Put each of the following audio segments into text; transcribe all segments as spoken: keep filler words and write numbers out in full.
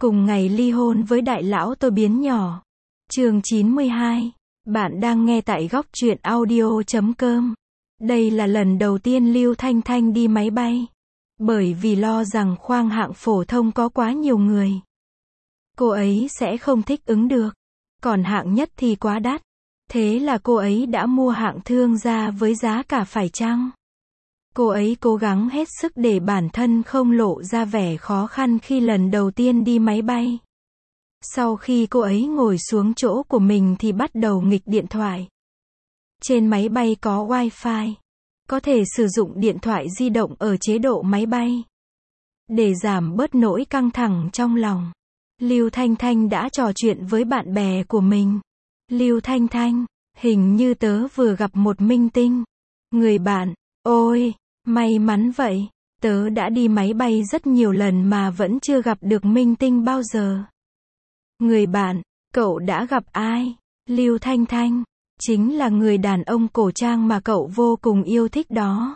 Cùng ngày ly hôn với đại lão tôi biến nhỏ. Chương chín mươi hai. Bạn đang nghe tại góc truyện audio chấm com. Đây là lần đầu tiên Lưu Thanh Thanh đi máy bay. Bởi vì lo rằng khoang hạng phổ thông có quá nhiều người. Cô ấy sẽ không thích ứng được. Còn hạng nhất thì quá đắt. Thế là cô ấy đã mua hạng thương gia với giá cả phải chăng. Cô ấy cố gắng hết sức để bản thân không lộ ra vẻ khó khăn khi lần đầu tiên đi máy bay. Sau khi cô ấy ngồi xuống chỗ của mình thì bắt đầu nghịch điện thoại. Trên máy bay có wifi. Có thể sử dụng điện thoại di động ở chế độ máy bay. Để giảm bớt nỗi căng thẳng trong lòng, Lưu Thanh Thanh đã trò chuyện với bạn bè của mình. Lưu Thanh Thanh, hình như tớ vừa gặp một minh tinh. Người bạn, ôi, may mắn vậy. Tớ đã đi máy bay rất nhiều lần mà vẫn chưa gặp được minh tinh bao giờ. Người bạn, cậu đã gặp ai? Lưu Thanh Thanh, chính là người đàn ông cổ trang mà cậu vô cùng yêu thích đó.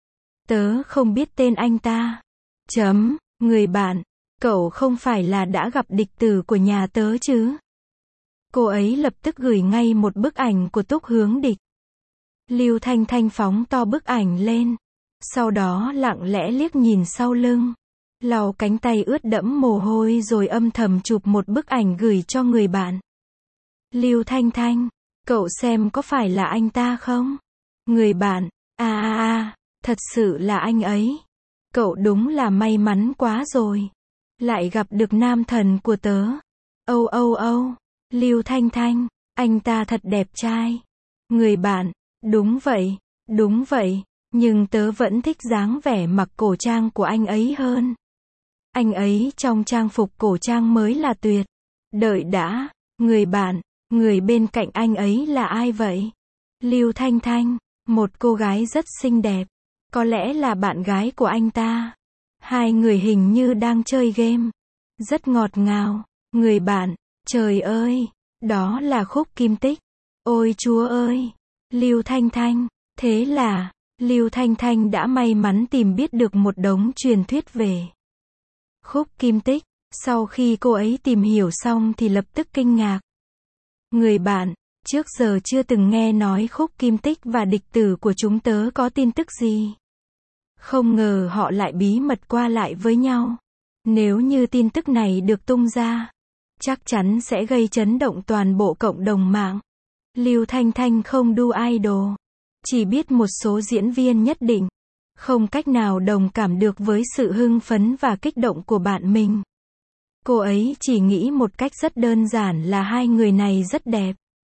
Tớ không biết tên anh ta. Chấm, người bạn, cậu không phải là đã gặp địch tử của nhà tớ chứ? Cô ấy lập tức gửi ngay một bức ảnh của Túc Hướng Địch. Lưu Thanh Thanh phóng to bức ảnh lên. Sau đó lặng lẽ liếc nhìn sau lưng. Lau cánh tay ướt đẫm mồ hôi rồi âm thầm chụp một bức ảnh gửi cho người bạn. Lưu Thanh Thanh, cậu xem có phải là anh ta không? Người bạn, à à à, thật sự là anh ấy. Cậu đúng là may mắn quá rồi. Lại gặp được nam thần của tớ. Âu âu âu, Lưu Thanh Thanh, anh ta thật đẹp trai. Người bạn, đúng vậy, đúng vậy, nhưng tớ vẫn thích dáng vẻ mặc cổ trang của anh ấy hơn. Anh ấy trong trang phục cổ trang mới là tuyệt. Đợi đã, người bạn, người bên cạnh anh ấy là ai vậy? Lưu Thanh Thanh, một cô gái rất xinh đẹp. Có lẽ là bạn gái của anh ta. Hai người hình như đang chơi game. Rất ngọt ngào. Người bạn, trời ơi, đó là Khúc Kim Tích. Ôi chúa ơi, Lưu Thanh Thanh, thế là, Lưu Thanh Thanh đã may mắn tìm biết được một đống truyền thuyết về Khúc Kim Tích. Sau khi cô ấy tìm hiểu xong thì lập tức kinh ngạc. Người bạn, trước giờ chưa từng nghe nói Khúc Kim Tích và địch tử của chúng tớ có tin tức gì. Không ngờ họ lại bí mật qua lại với nhau. Nếu như tin tức này được tung ra, chắc chắn sẽ gây chấn động toàn bộ cộng đồng mạng. Lưu Thanh Thanh không đu idol, chỉ biết một số diễn viên nhất định, không cách nào đồng cảm được với sự hưng phấn và kích động của bạn mình. Cô ấy chỉ nghĩ một cách rất đơn giản là hai người này rất đẹp.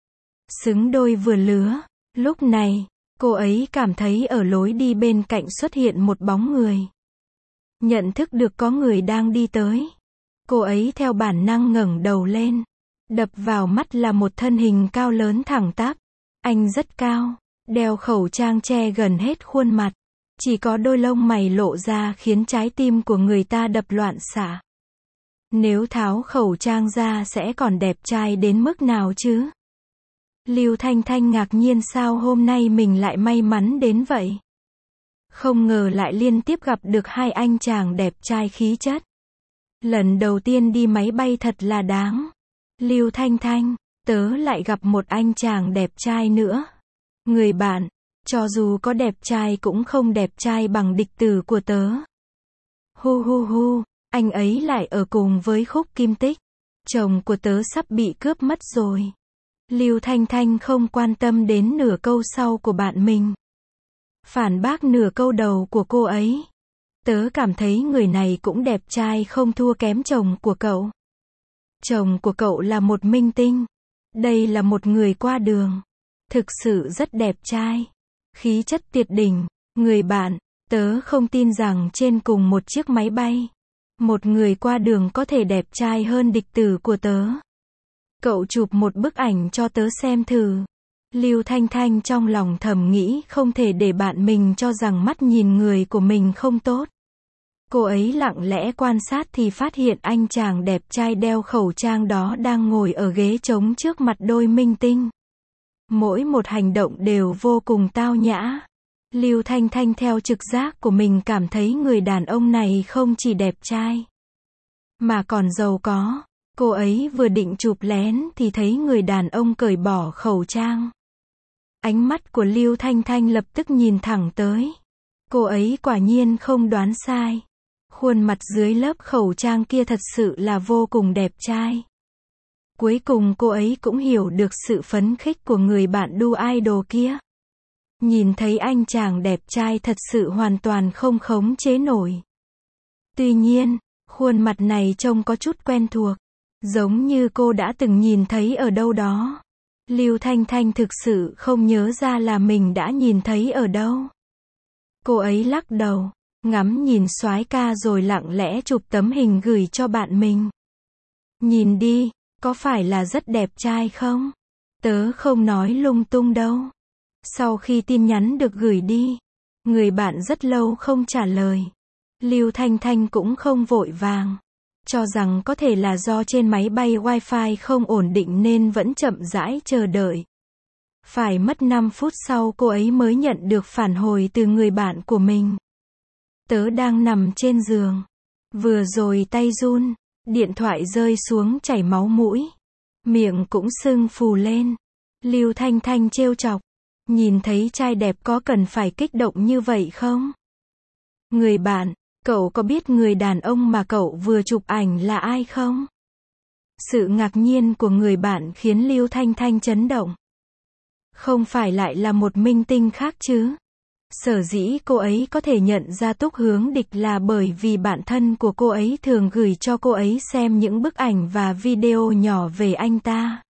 Xứng đôi vừa lứa. Lúc này, cô ấy cảm thấy ở lối đi bên cạnh xuất hiện một bóng người. Nhận thức được có người đang đi tới. Cô ấy theo bản năng ngẩng đầu lên. Đập vào mắt là một thân hình cao lớn thẳng tắp. Anh rất cao, đeo khẩu trang che gần hết khuôn mặt. Chỉ có đôi lông mày lộ ra khiến trái tim của người ta đập loạn xạ. Nếu tháo khẩu trang ra sẽ còn đẹp trai đến mức nào chứ? Lưu Thanh Thanh ngạc nhiên sao hôm nay mình lại may mắn đến vậy. Không ngờ lại liên tiếp gặp được hai anh chàng đẹp trai khí chất. Lần đầu tiên đi máy bay thật là đáng. Lưu Thanh Thanh, tớ lại gặp một anh chàng đẹp trai nữa. Người bạn, cho dù có đẹp trai cũng không đẹp trai bằng địch tử của tớ. Hu hu hu, anh ấy lại ở cùng với Khúc Kim Tích. Chồng của tớ sắp bị cướp mất rồi. Lưu Thanh Thanh không quan tâm đến nửa câu sau của bạn mình. Phản bác nửa câu đầu của cô ấy. Tớ cảm thấy người này cũng đẹp trai không thua kém chồng của cậu. Chồng của cậu là một minh tinh. Đây là một người qua đường. Thực sự rất đẹp trai. Khí chất tuyệt đỉnh. Người bạn, tớ không tin rằng trên cùng một chiếc máy bay, một người qua đường có thể đẹp trai hơn địch tử của tớ. Cậu chụp một bức ảnh cho tớ xem thử. Lưu Thanh Thanh trong lòng thầm nghĩ không thể để bạn mình cho rằng mắt nhìn người của mình không tốt. Cô ấy lặng lẽ quan sát thì phát hiện anh chàng đẹp trai đeo khẩu trang đó đang ngồi ở ghế trống trước mặt đôi minh tinh. Mỗi một hành động đều vô cùng tao nhã. Lưu Thanh Thanh theo trực giác của mình cảm thấy người đàn ông này không chỉ đẹp trai, mà còn giàu có. Cô ấy vừa định chụp lén thì thấy người đàn ông cởi bỏ khẩu trang. Ánh mắt của Lưu Thanh Thanh lập tức nhìn thẳng tới. Cô ấy quả nhiên không đoán sai. Khuôn mặt dưới lớp khẩu trang kia thật sự là vô cùng đẹp trai. Cuối cùng cô ấy cũng hiểu được sự phấn khích của người bạn đu idol kia. Nhìn thấy anh chàng đẹp trai thật sự hoàn toàn không khống chế nổi. Tuy nhiên, khuôn mặt này trông có chút quen thuộc. Giống như cô đã từng nhìn thấy ở đâu đó. Lưu Thanh Thanh thực sự không nhớ ra là mình đã nhìn thấy ở đâu. Cô ấy lắc đầu, ngắm nhìn soái ca rồi lặng lẽ chụp tấm hình gửi cho bạn mình. Nhìn đi, có phải là rất đẹp trai không? Tớ không nói lung tung đâu. Sau khi tin nhắn được gửi đi, người bạn rất lâu không trả lời. Lưu Thanh Thanh cũng không vội vàng, cho rằng có thể là do trên máy bay wifi không ổn định nên vẫn chậm rãi chờ đợi. Phải mất năm phút sau cô ấy mới nhận được phản hồi từ người bạn của mình. Tớ đang nằm trên giường. Vừa rồi tay run, điện thoại rơi xuống chảy máu mũi. Miệng cũng sưng phù lên. Lưu Thanh Thanh trêu chọc. Nhìn thấy trai đẹp có cần phải kích động như vậy không? Người bạn, cậu có biết người đàn ông mà cậu vừa chụp ảnh là ai không? Sự ngạc nhiên của người bạn khiến Lưu Thanh Thanh chấn động. Không phải lại là một minh tinh khác chứ? Sở dĩ cô ấy có thể nhận ra Túc Hướng Địch là bởi vì bạn thân của cô ấy thường gửi cho cô ấy xem những bức ảnh và video nhỏ về anh ta.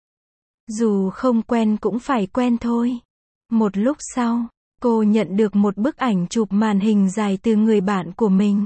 Dù không quen cũng phải quen thôi. Một lúc sau, cô nhận được một bức ảnh chụp màn hình dài từ người bạn của mình.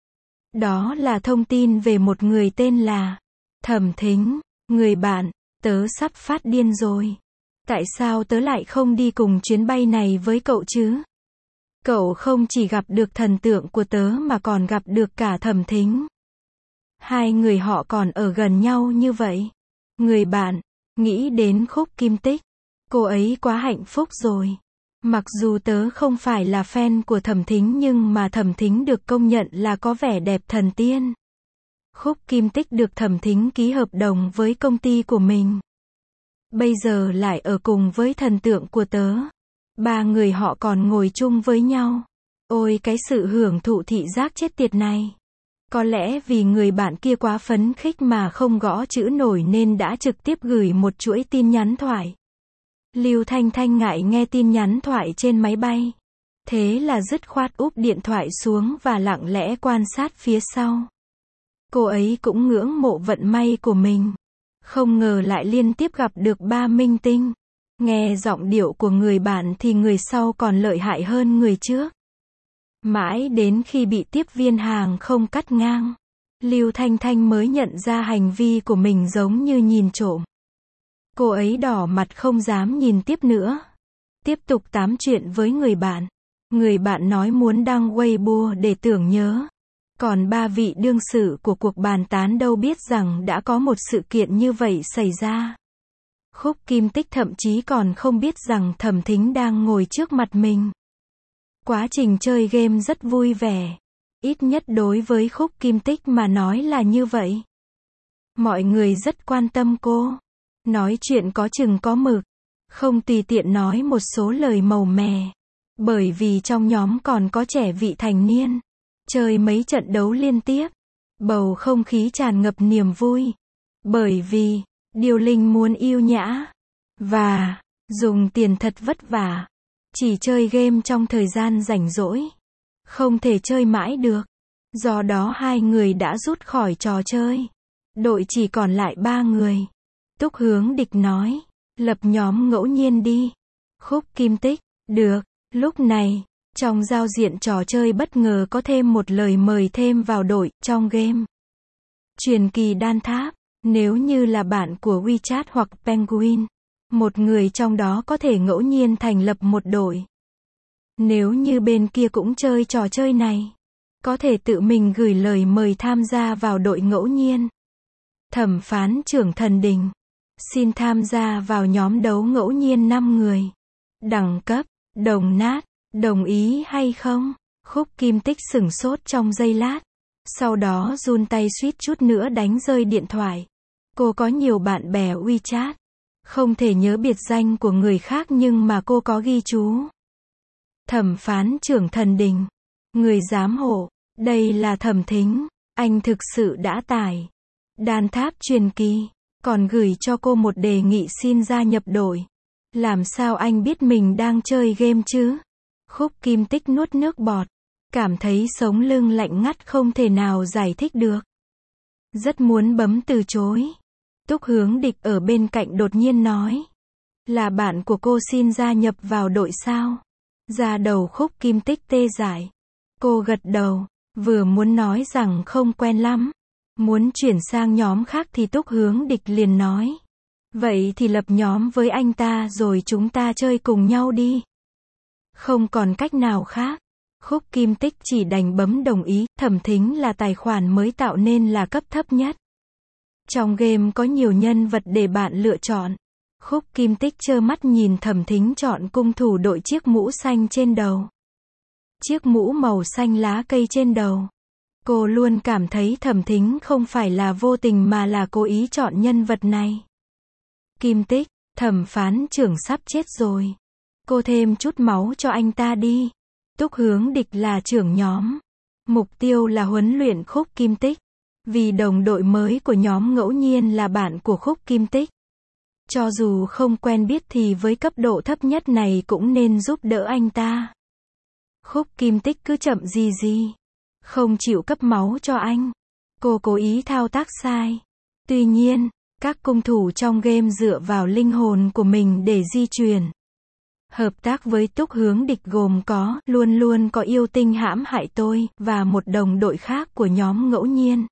Đó là thông tin về một người tên là Thẩm Thính. Người bạn, tớ sắp phát điên rồi. Tại sao tớ lại không đi cùng chuyến bay này với cậu chứ? Cậu không chỉ gặp được thần tượng của tớ mà còn gặp được cả Thẩm Thính. Hai người họ còn ở gần nhau như vậy. Người bạn, nghĩ đến Khúc Kim Tích. Cô ấy quá hạnh phúc rồi. Mặc dù tớ không phải là fan của Thẩm Thính nhưng mà Thẩm Thính được công nhận là có vẻ đẹp thần tiên. Khúc Kim Tích được Thẩm Thính ký hợp đồng với công ty của mình. Bây giờ lại ở cùng với thần tượng của tớ. Ba người họ còn ngồi chung với nhau. Ôi cái sự hưởng thụ thị giác chết tiệt này. Có lẽ vì người bạn kia quá phấn khích mà không gõ chữ nổi nên đã trực tiếp gửi một chuỗi tin nhắn thoại. Lưu Thanh Thanh ngại nghe tin nhắn thoại trên máy bay. Thế là dứt khoát úp điện thoại xuống và lặng lẽ quan sát phía sau. Cô ấy cũng ngưỡng mộ vận may của mình. Không ngờ lại liên tiếp gặp được ba minh tinh. Nghe giọng điệu của người bạn thì người sau còn lợi hại hơn người trước. Mãi đến khi bị tiếp viên hàng không cắt ngang, Lưu Thanh Thanh mới nhận ra hành vi của mình giống như nhìn trộm. Cô ấy đỏ mặt không dám nhìn tiếp nữa. Tiếp tục tám chuyện với người bạn. Người bạn nói muốn đăng Weibo để tưởng nhớ. Còn ba vị đương sự của cuộc bàn tán đâu biết rằng đã có một sự kiện như vậy xảy ra. Khúc Kim Tích thậm chí còn không biết rằng Thẩm Thính đang ngồi trước mặt mình. Quá trình chơi game rất vui vẻ. Ít nhất đối với Khúc Kim Tích mà nói là như vậy. Mọi người rất quan tâm cô. Nói chuyện có chừng có mực. Không tùy tiện nói một số lời màu mè. Bởi vì trong nhóm còn có trẻ vị thành niên. Chơi mấy trận đấu liên tiếp. Bầu không khí tràn ngập niềm vui. Bởi vì, Điêu Linh muốn yêu nhã. Và, dùng tiền thật vất vả. Chỉ chơi game trong thời gian rảnh rỗi. Không thể chơi mãi được. Do đó hai người đã rút khỏi trò chơi. Đội chỉ còn lại ba người. Túc Hướng Địch nói, lập nhóm ngẫu nhiên đi. Khúc Kim Tích, được. Lúc này, trong giao diện trò chơi bất ngờ có thêm một lời mời thêm vào đội, trong game. Truyền kỳ đan tháp, nếu như là bạn của WeChat hoặc Penguin, một người trong đó có thể ngẫu nhiên thành lập một đội. Nếu như bên kia cũng chơi trò chơi này, có thể tự mình gửi lời mời tham gia vào đội ngẫu nhiên. Thẩm phán trưởng Thần Đình, xin tham gia vào nhóm đấu ngẫu nhiên năm người. Đẳng cấp, đồng nát, đồng ý hay không? Khúc Kim Tích sửng sốt trong giây lát. Sau đó run tay suýt chút nữa đánh rơi điện thoại. Cô có nhiều bạn bè WeChat. Không thể nhớ biệt danh của người khác nhưng mà cô có ghi chú. Thẩm phán trưởng Thần Đình. Người giám hộ. Đây là Thẩm Thính. Anh thực sự đã tải Đan Tháp Truyền Kỳ. Còn gửi cho cô một đề nghị xin gia nhập đội. Làm sao anh biết mình đang chơi game chứ? Khúc Kim Tích nuốt nước bọt. Cảm thấy sống lưng lạnh ngắt không thể nào giải thích được. Rất muốn bấm từ chối. Túc Hướng Địch ở bên cạnh đột nhiên nói. Là bạn của cô xin gia nhập vào đội sao? Da đầu Khúc Kim Tích tê dại. Cô gật đầu. Vừa muốn nói rằng không quen lắm. Muốn chuyển sang nhóm khác thì Túc Hướng Địch liền nói. Vậy thì lập nhóm với anh ta rồi chúng ta chơi cùng nhau đi. Không còn cách nào khác. Khúc Kim Tích chỉ đành bấm đồng ý. Thẩm Thính là tài khoản mới tạo nên là cấp thấp nhất. Trong game có nhiều nhân vật để bạn lựa chọn. Khúc Kim Tích trơ mắt nhìn Thẩm Thính chọn cung thủ đội chiếc mũ xanh trên đầu. Chiếc mũ màu xanh lá cây trên đầu. Cô luôn cảm thấy Thẩm Thính không phải là vô tình mà là cố ý chọn nhân vật này. Kim Tích, thẩm phán trưởng sắp chết rồi. Cô thêm chút máu cho anh ta đi. Túc Hướng Địch là trưởng nhóm. Mục tiêu là huấn luyện Khúc Kim Tích. Vì đồng đội mới của nhóm ngẫu nhiên là bạn của Khúc Kim Tích. Cho dù không quen biết thì với cấp độ thấp nhất này cũng nên giúp đỡ anh ta. Khúc Kim Tích cứ chậm gì gì. Không chịu cấp máu cho anh. Cô cố ý thao tác sai. Tuy nhiên, các cung thủ trong game dựa vào linh hồn của mình để di chuyển. Hợp tác với Túc Hướng Địch gồm có, luôn luôn có yêu tinh hãm hại tôi, và một đồng đội khác của nhóm ngẫu nhiên.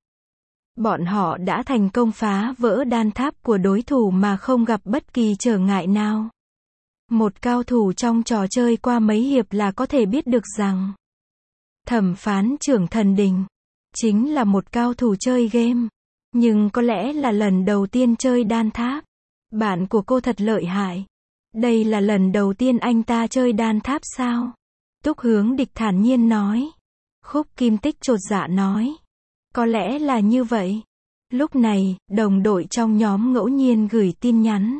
Bọn họ đã thành công phá vỡ đan tháp của đối thủ mà không gặp bất kỳ trở ngại nào. Một cao thủ trong trò chơi qua mấy hiệp là có thể biết được rằng thẩm phán trưởng Thần Đình chính là một cao thủ chơi game. Nhưng có lẽ là lần đầu tiên chơi đan tháp. Bạn của cô thật lợi hại. Đây là lần đầu tiên anh ta chơi đan tháp sao? Túc Hướng Địch thản nhiên nói. Khúc Kim Tích chột dạ nói. Có lẽ là như vậy. Lúc này, đồng đội trong nhóm ngẫu nhiên gửi tin nhắn.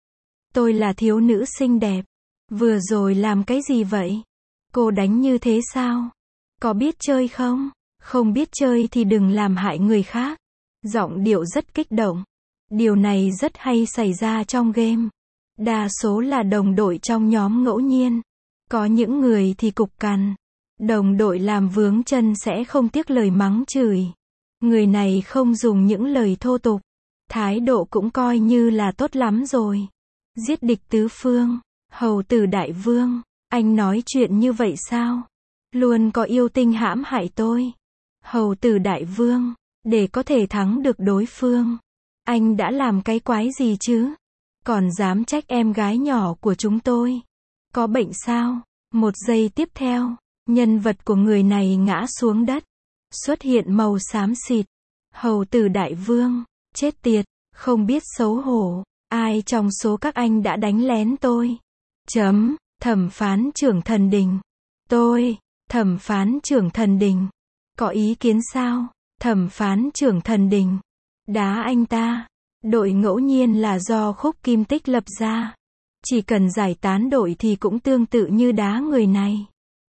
Tôi là thiếu nữ xinh đẹp. Vừa rồi làm cái gì vậy? Cô đánh như thế sao? Có biết chơi không? Không biết chơi thì đừng làm hại người khác. Giọng điệu rất kích động. Điều này rất hay xảy ra trong game. Đa số là đồng đội trong nhóm ngẫu nhiên. Có những người thì cục cằn. Đồng đội làm vướng chân sẽ không tiếc lời mắng chửi. Người này không dùng những lời thô tục. Thái độ cũng coi như là tốt lắm rồi. Giết địch tứ phương. Hầu tử đại vương. Anh nói chuyện như vậy sao? Luôn có yêu tinh hãm hại tôi. Hầu tử đại vương. Để có thể thắng được đối phương. Anh đã làm cái quái gì chứ? Còn dám trách em gái nhỏ của chúng tôi. Có bệnh sao? Một giây tiếp theo, nhân vật của người này ngã xuống đất. Xuất hiện màu xám xịt. Hầu tử đại vương. Chết tiệt, không biết xấu hổ. Ai trong số các anh đã đánh lén tôi? Chấm, thẩm phán trưởng Thần Đình. Tôi, thẩm phán trưởng Thần Đình. Có ý kiến sao? Thẩm phán trưởng Thần Đình. Đá anh ta. Đội ngẫu nhiên là do Khúc Kim Tích lập ra. Chỉ cần giải tán đội thì cũng tương tự như đá người này.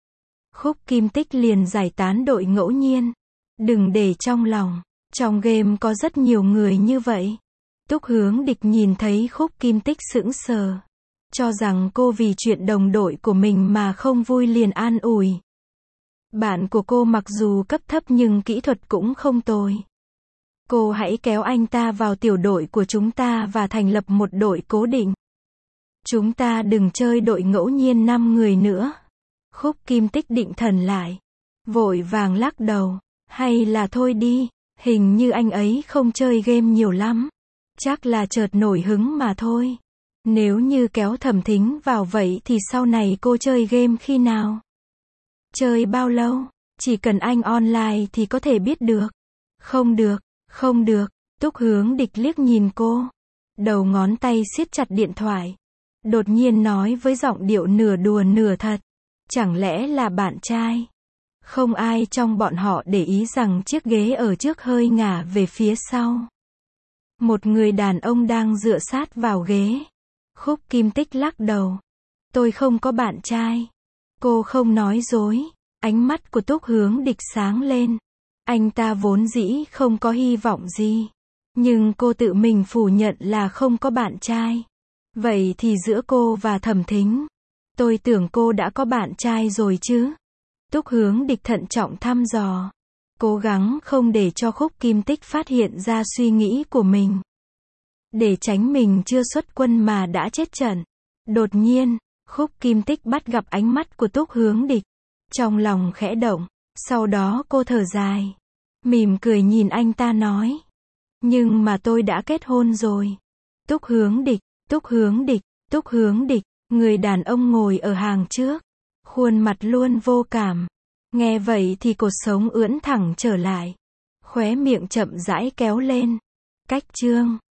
Khúc Kim Tích liền giải tán đội ngẫu nhiên. Đừng để trong lòng. Trong game có rất nhiều người như vậy. Túc Hướng Địch nhìn thấy Khúc Kim Tích sững sờ. Cho rằng cô vì chuyện đồng đội của mình mà không vui liền an ủi. Bạn của cô mặc dù cấp thấp nhưng kỹ thuật cũng không tồi. Cô hãy kéo anh ta vào tiểu đội của chúng ta và thành lập một đội cố định. Chúng ta đừng chơi đội ngẫu nhiên năm người nữa. Khúc Kim Tích định thần lại. Vội vàng lắc đầu. Hay là thôi đi. Hình như anh ấy không chơi game nhiều lắm. Chắc là chợt nổi hứng mà thôi. Nếu như kéo Thẩm Thính vào vậy thì sau này cô chơi game khi nào? Chơi bao lâu? Chỉ cần anh online thì có thể biết được. Không được, không được. Túc Hướng Địch liếc nhìn cô. Đầu ngón tay siết chặt điện thoại. Đột nhiên nói với giọng điệu nửa đùa nửa thật. Chẳng lẽ là bạn trai? Không ai trong bọn họ để ý rằng chiếc ghế ở trước hơi ngả về phía sau. Một người đàn ông đang dựa sát vào ghế. Khúc Kim Tích lắc đầu. Tôi không có bạn trai. Cô không nói dối. Ánh mắt của Túc Hướng Địch sáng lên. Anh ta vốn dĩ không có hy vọng gì. Nhưng cô tự mình phủ nhận là không có bạn trai. Vậy thì giữa cô và Thẩm Thính, tôi tưởng cô đã có bạn trai rồi chứ. Túc Hướng Địch thận trọng thăm dò. Cố gắng không để cho Khúc Kim Tích phát hiện ra suy nghĩ của mình. Để tránh mình chưa xuất quân mà đã chết trận. Đột nhiên, Khúc Kim Tích bắt gặp ánh mắt của Túc Hướng Địch. Trong lòng khẽ động. Sau đó cô thở dài. Mỉm cười nhìn anh ta nói. Nhưng mà tôi đã kết hôn rồi. Túc Hướng Địch, Túc Hướng Địch, Túc Hướng Địch. Người đàn ông ngồi ở hàng trước. Khuôn mặt luôn vô cảm. Nghe vậy thì cột sống ưỡn thẳng trở lại. Khóe miệng chậm rãi kéo lên. Cách chương